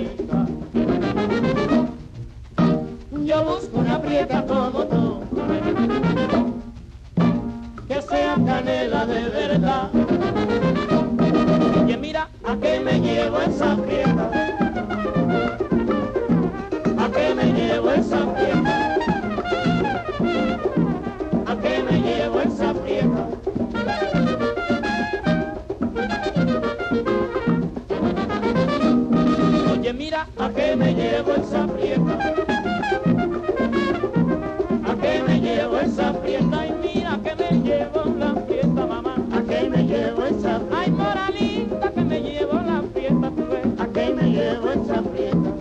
moralista. Yo busco una prieta como tú, que sea canela de verdad. Oye, mira, ¿a qué me llevo esa prieta? ¿A qué me llevo esa prieta? ¿A qué me llevo esa prieta? Oye, mira, ¿a qué me llevo esa prieta? ¿A qué me llevo esa prieta? Y mira que me llevo la fiesta, mamá. ¿A qué me llevo esa prieta? Ay, moralista, que me llevo la fiesta, tú ves. ¿A qué me llevo esa prieta?